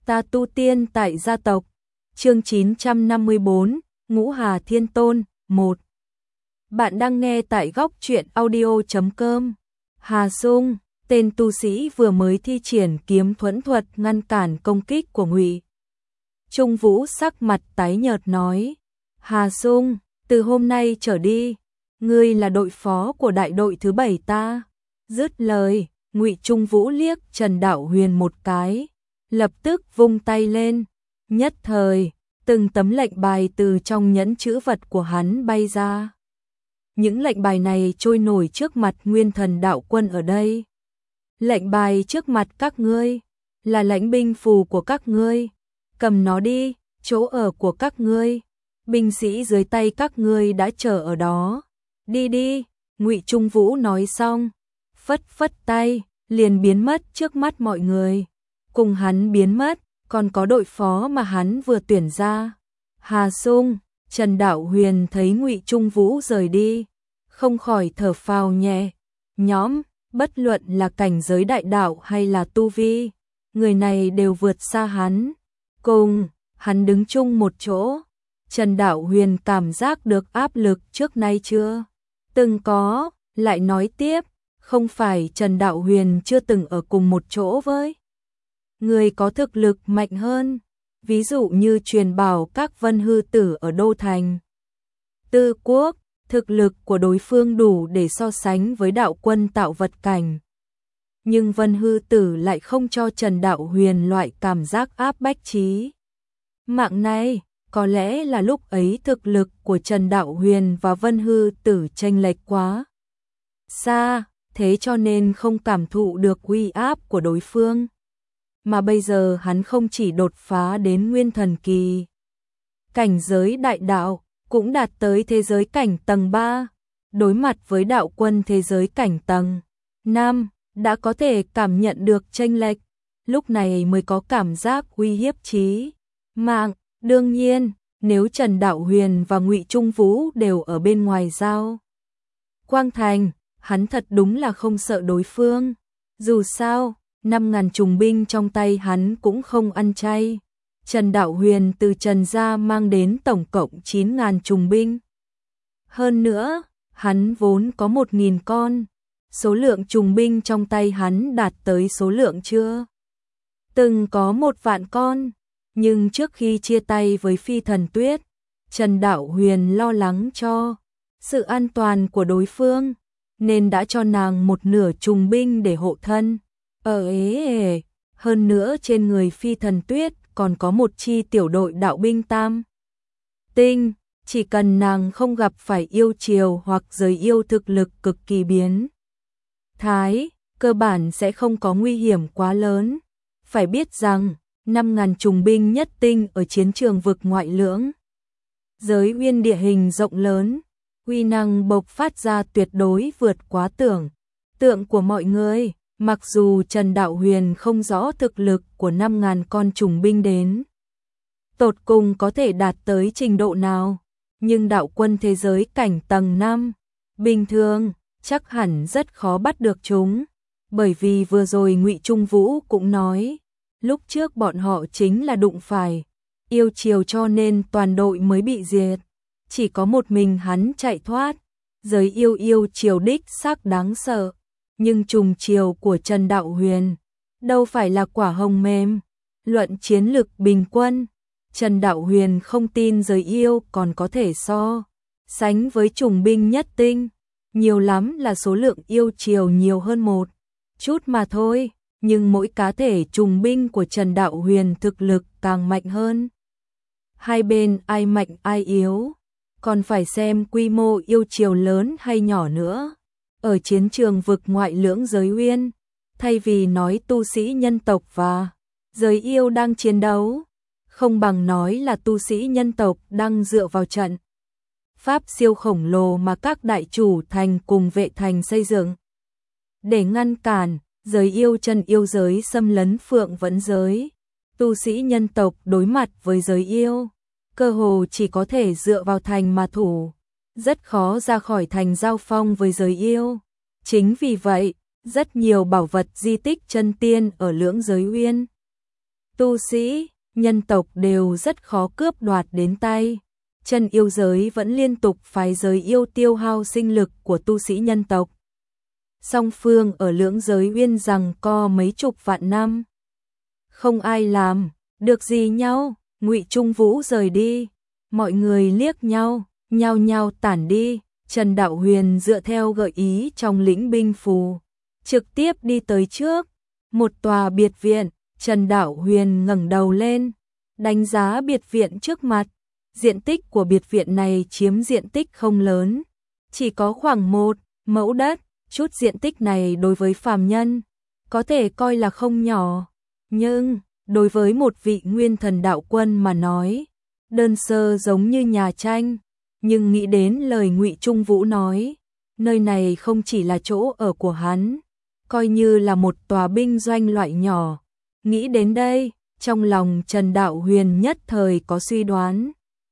Ta tu tiên tại gia tộc. Chương 954, Ngũ Hà Thiên Tôn 1. Bạn đang nghe tại góc truyện audio.com. Hà Sung, tên tu sĩ vừa mới thi triển kiếm thuẫn thuật ngăn cản công kích của Ngụy Trung Vũ, sắc mặt tái nhợt nói: Hà Sung, từ hôm nay trở đi, ngươi là đội phó của đại đội thứ 7 ta. Dứt lời, Ngụy Trung Vũ liếc Trần Đạo Huyền một cái, lập tức vung tay lên, nhất thời, từng tấm lệnh bài từ trong nhẫn chữ vật của hắn bay ra. Những lệnh bài này trôi nổi trước mặt Nguyên Thần đạo quân ở đây. Lệnh bài trước mặt các ngươi là lãnh binh phù của các ngươi, cầm nó đi, chỗ ở của các ngươi, binh sĩ dưới tay các ngươi đã chờ ở đó. Đi đi, Ngụy Trung Vũ nói xong, phất phất tay, liền biến mất trước mắt mọi người. Cùng hắn biến mất, còn có đội phó mà hắn vừa tuyển ra. Hà Sung, Trần Đạo Huyền thấy Ngụy Trung Vũ rời đi, không khỏi thở phào nhẹ nhõm, bất luận là cảnh giới đại đạo hay là tu vi, người này đều vượt xa hắn. Cùng hắn đứng chung một chỗ, Trần Đạo Huyền cảm giác được áp lực trước nay chưa từng có, lại nói tiếp, không phải Trần Đạo Huyền chưa từng ở cùng một chỗ với người có thực lực mạnh hơn, ví dụ như truyền bảo các Vân Hư Tử ở Đô Thành Tư Quốc, thực lực của đối phương đủ để so sánh với đạo quân tạo vật cảnh. Nhưng Vân Hư Tử lại không cho Trần Đạo Huyền loại cảm giác áp bách chí mạng này, có lẽ là lúc ấy thực lực của Trần Đạo Huyền và Vân Hư Tử chênh lệch quá xa, thế cho nên không cảm thụ được uy áp của đối phương. Mà bây giờ hắn không chỉ đột phá đến nguyên thần kỳ, cảnh giới đại đạo, cũng đạt tới thế giới cảnh tầng 3, đối mặt với đạo quân thế giới cảnh tầng 5, đã có thể cảm nhận được chênh lệch, lúc này mới có cảm giác uy hiếp chí mạng. Đương nhiên, nếu Trần Đạo Huyền và Ngụy Trung Vũ đều ở bên ngoài giao Quang Thành, hắn thật đúng là không sợ đối phương. Dù sao, 5.000 trùng binh trong tay hắn cũng không ăn chay. Trần Đạo Huyền từ Trần gia mang đến tổng cộng 9.000 trùng binh. Hơn nữa, hắn vốn có 1.000 con. Số lượng trùng binh trong tay hắn đạt tới số lượng chưa từng có 1 vạn con. Nhưng trước khi chia tay với Phi Thần Tuyết, Trần Đạo Huyền lo lắng cho sự an toàn của đối phương, nên đã cho nàng 1/2 trùng binh để hộ thân. Hơn nữa trên người Phi Thần Tuyết còn có một chi tiểu đội đạo binh tam tinh, chỉ cần nàng không gặp phải yêu triều hoặc giới yêu thực lực cực kỳ biến thái, cơ bản sẽ không có nguy hiểm quá lớn. Phải biết rằng 5.000 trùng binh nhất tinh ở chiến trường vực ngoại lưỡng giới uyên địa hình rộng lớn, uy năng bộc phát ra tuyệt đối vượt quá tưởng tượng của mọi người. Mặc dù Trần Đạo Huyền không rõ thực lực của 5.000 con trùng binh đến tột cùng có thể đạt tới trình độ nào, nhưng đạo quân thế giới cảnh tầng 5, bình thường, chắc hẳn rất khó bắt được chúng. Bởi vì vừa rồi Ngụy Trung Vũ cũng nói, lúc trước bọn họ chính là đụng phải yêu triều cho nên toàn đội mới bị diệt. Chỉ có một mình hắn chạy thoát, giới yêu triều đích xác đáng sợ. Nhưng trùng chiều của Trần Đạo Huyền đâu phải là quả hồng mềm. Luận chiến lực bình quân, Trần Đạo Huyền không tin giới yêu còn có thể so sánh với trùng binh nhất tinh. Nhiều lắm là số lượng yêu triều nhiều hơn một chút mà thôi. Nhưng mỗi cá thể trùng binh của Trần Đạo Huyền thực lực càng mạnh hơn. Hai bên ai mạnh ai yếu, còn phải xem quy mô yêu triều lớn hay nhỏ nữa. Ở chiến trường vực ngoại lưỡng giới uyên, thay vì nói tu sĩ nhân tộc và giới yêu đang chiến đấu, không bằng nói là tu sĩ nhân tộc đang dựa vào trận pháp siêu khổng lồ mà các đại chủ thành cùng vệ thành xây dựng để ngăn cản giới yêu chân yêu giới xâm lấn Phượng Vẫn giới. Tu sĩ nhân tộc đối mặt với giới yêu, cơ hồ chỉ có thể dựa vào thành mà thủ, rất khó ra khỏi thành giao phong với giới yêu. Chính vì vậy, rất nhiều bảo vật di tích chân tiên ở lưỡng giới uyên tu sĩ, nhân tộc đều rất khó cướp đoạt đến tay. Chân yêu giới vẫn liên tục phái giới yêu tiêu hao sinh lực của tu sĩ nhân tộc. Song phương ở lưỡng giới uyên rằng co mấy chục vạn năm. Không ai làm được gì nhau, Ngụy Trung Vũ rời đi. Mọi người liếc nhau, nhao nhao tản đi. Trần Đạo Huyền dựa theo gợi ý trong lĩnh binh phù, trực tiếp đi tới trước. Một tòa biệt viện, Trần Đạo Huyền ngẩng đầu lên, đánh giá biệt viện trước mặt. Diện tích của biệt viện này chiếm diện tích không lớn, chỉ có khoảng 1 mẫu đất. Chút diện tích này đối với phàm nhân có thể coi là không nhỏ, nhưng đối với một vị nguyên thần đạo quân mà nói, đơn sơ giống như nhà tranh. Nhưng nghĩ đến lời Ngụy Trung Vũ nói, nơi này không chỉ là chỗ ở của hắn, coi như là một tòa binh doanh loại nhỏ. Nghĩ đến đây, trong lòng Trần Đạo Huyền nhất thời có suy đoán.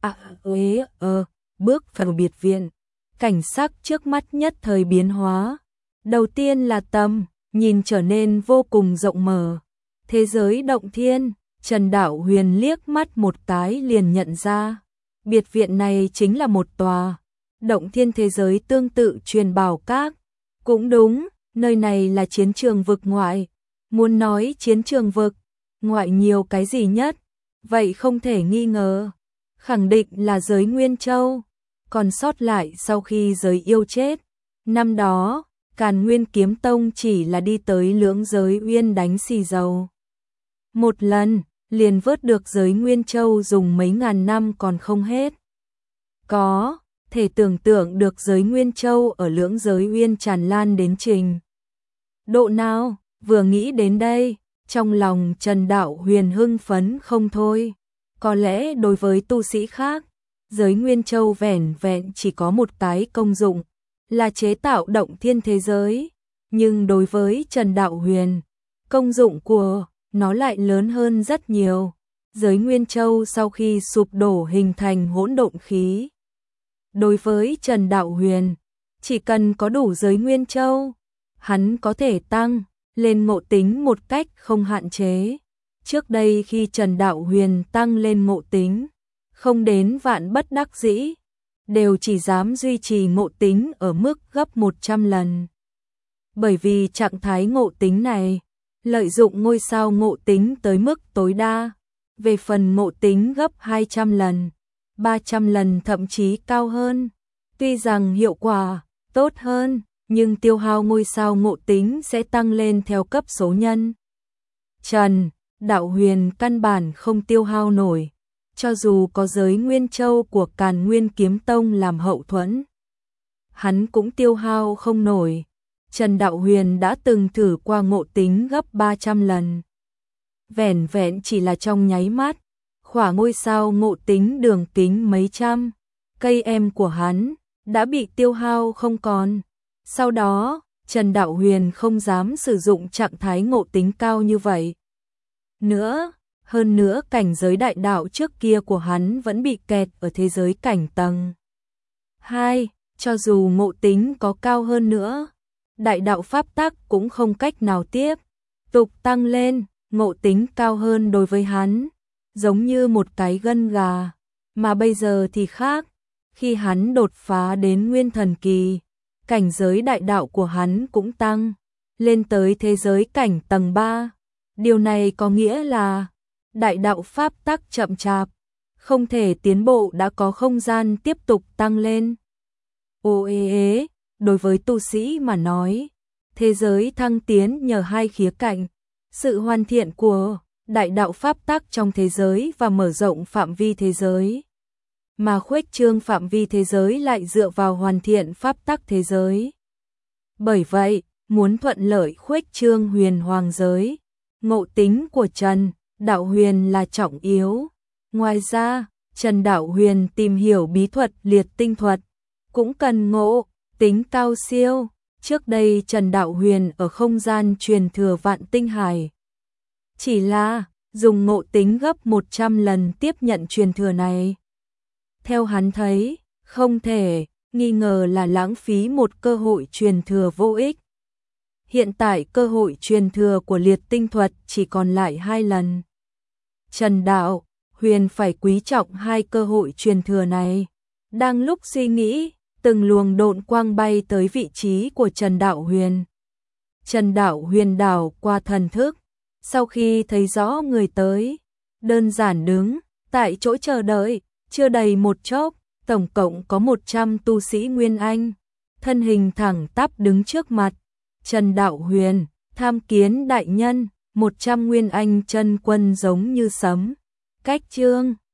Bước vào biệt viện, cảnh sắc trước mắt nhất thời biến hóa. Đầu tiên là tầm nhìn trở nên vô cùng rộng mở. Thế giới động thiên, Trần Đạo Huyền liếc mắt một cái liền nhận ra. Biệt viện này chính là một tòa động thiên thế giới tương tự truyền bảo các. Cũng đúng, nơi này là chiến trường vực ngoại. Muốn nói chiến trường vực ngoại nhiều cái gì nhất, vậy không thể nghi ngờ, khẳng định là giới Nguyên Châu. Còn sót lại sau khi giới yêu chết, năm đó Càn Nguyên Kiếm Tông chỉ là đi tới lưỡng giới uyên đánh xì dầu một lần, liền vớt được giới Nguyên Châu dùng mấy ngàn năm còn không hết. Có thể tưởng tượng được giới Nguyên Châu ở lưỡng giới uyên tràn lan đến trình độ nào. Vừa nghĩ đến đây, trong lòng Trần Đạo Huyền hưng phấn không thôi. Có lẽ đối với tu sĩ khác, giới Nguyên Châu vẻn vẹn chỉ có một cái công dụng, là chế tạo động thiên thế giới. Nhưng đối với Trần Đạo Huyền, công dụng của nó lại lớn hơn rất nhiều. Giới Nguyên Châu sau khi sụp đổ hình thành hỗn độn khí. Đối với Trần Đạo Huyền, chỉ cần có đủ giới Nguyên Châu, hắn có thể tăng lên ngộ tính một cách không hạn chế. Trước đây khi Trần Đạo Huyền tăng lên ngộ tính, không đến vạn bất đắc dĩ, đều chỉ dám duy trì ngộ tính ở mức gấp 100 lần. Bởi vì trạng thái ngộ tính này, lợi dụng ngôi sao ngộ tính tới mức tối đa. Về phần ngộ tính gấp 200 lần, 300 lần thậm chí cao hơn, tuy rằng hiệu quả tốt hơn, nhưng tiêu hao ngôi sao ngộ tính sẽ tăng lên theo cấp số nhân. Trần Đạo Huyền căn bản không tiêu hao nổi, cho dù có giới Nguyên Châu của Càn Nguyên Kiếm Tông làm hậu thuẫn, hắn cũng tiêu hao không nổi. Trần Đạo Huyền đã từng thử qua ngộ tính gấp 300 lần. Vẻn vẹn chỉ là trong nháy mắt, khỏa ngôi sao ngộ tính đường kính mấy trăm cây em của hắn đã bị tiêu hao không còn. Sau đó, Trần Đạo Huyền không dám sử dụng trạng thái ngộ tính cao như vậy nữa. Hơn nữa cảnh giới đại đạo trước kia của hắn vẫn bị kẹt ở thế giới cảnh tầng 2, cho dù ngộ tính có cao hơn nữa, đại đạo pháp tắc cũng không cách nào tiếp tục tăng lên. Ngộ tính cao hơn đối với hắn giống như một cái gân gà, mà bây giờ thì khác. Khi hắn đột phá đến nguyên thần kỳ, cảnh giới đại đạo của hắn cũng tăng lên tới thế giới cảnh tầng 3. Điều này có nghĩa là đại đạo pháp tắc chậm chạp, không thể tiến bộ, đã có không gian tiếp tục tăng lên. Đối với tu sĩ mà nói, thế giới thăng tiến nhờ hai khía cạnh: sự hoàn thiện của đại đạo pháp tắc trong thế giới và mở rộng phạm vi thế giới. Mà khuếch trương phạm vi thế giới lại dựa vào hoàn thiện pháp tắc thế giới. Bởi vậy, muốn thuận lợi khuếch trương huyền hoàng giới, ngộ tính của Trần Đạo Huyền là trọng yếu. Ngoài ra, Trần Đạo Huyền tìm hiểu bí thuật liệt tinh thuật cũng cần ngộ tính cao siêu. Trước đây Trần Đạo Huyền ở không gian truyền thừa Vạn Tinh Hải chỉ là dùng ngộ tính gấp 100 lần tiếp nhận truyền thừa này. Theo hắn thấy, không thể nghi ngờ là lãng phí một cơ hội truyền thừa vô ích. Hiện tại cơ hội truyền thừa của liệt tinh thuật chỉ còn lại 2 lần. Trần Đạo Huyền phải quý trọng hai cơ hội truyền thừa này. Đang lúc suy nghĩ, từng luồng độn quang bay tới vị trí của Trần Đạo Huyền. Trần Đạo Huyền đảo qua thần thức, sau khi thấy rõ người tới, đơn giản đứng tại chỗ chờ đợi, chưa đầy một chốc, tổng cộng có 100 tu sĩ Nguyên Anh, thân hình thẳng tắp đứng trước mặt. Trần Đạo Huyền, tham kiến đại nhân, 100 Nguyên Anh chân quân giống như sấm cách trương.